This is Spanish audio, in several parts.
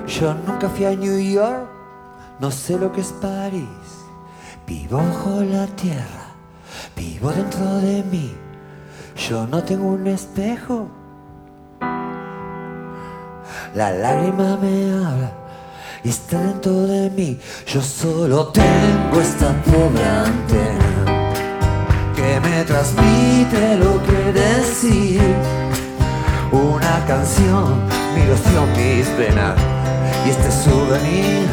Yo nunca fui a New York, no sé lo que es París. Vivo bajo la tierra, vivo dentro de mí. Yo no tengo un espejo, la lágrima me habla y está dentro de mí. Yo solo tengo esta pobre antena que me transmite lo que decir. Una canción, mi ilusión, mis venas y este souvenir.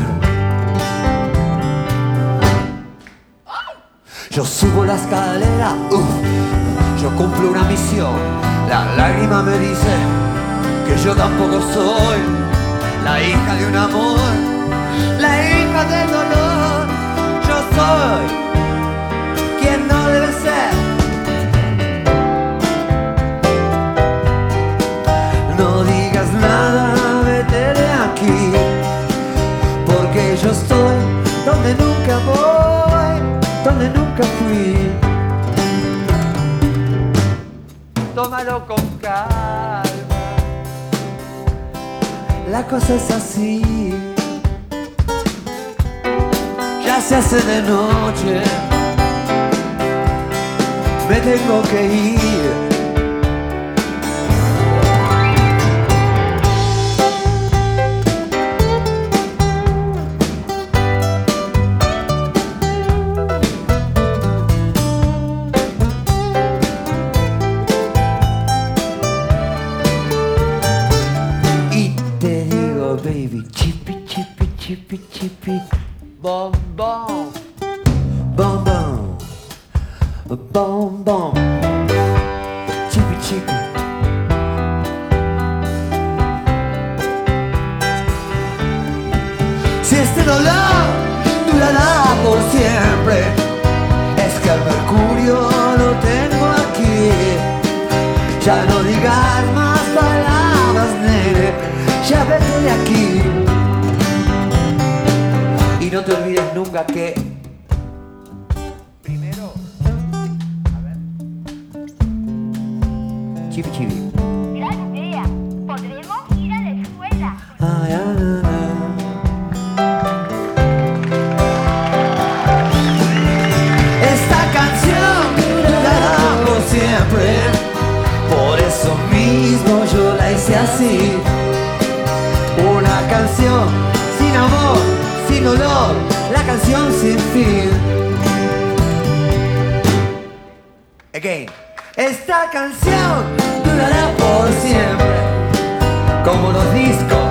Yo subo la escalera, yo cumplo una misión. La lágrima me dice que yo tampoco soy la hija de un amor, la hija del dolor. Yo soy quien no debe ser. No digas nada, vete de aquí, porque yo estoy donde nunca voy, donde nunca fui. Tómalo con calma, la cosa es así. Ya se hace de noche, me tengo que ir. Baby, chippy, chippy, chippy, chippy, bom, bom, bom, bom, bom, bom, chippy, chippy. Si este dolor durará por siempre, es que el mercurio lo tengo aquí. Ya no digas más palabras, nene, ya vete de aquí. Y no te olvides nunca que primero, a ver, chibi chibi. Gran idea, podremos ir a la escuela. Ay, ay, ay, ay. Esta canción durará por siempre, por eso mismo yo la hice así. Una canción sin amor, sin dolor, la canción sin fin. Again. Esta canción durará por siempre, como los discos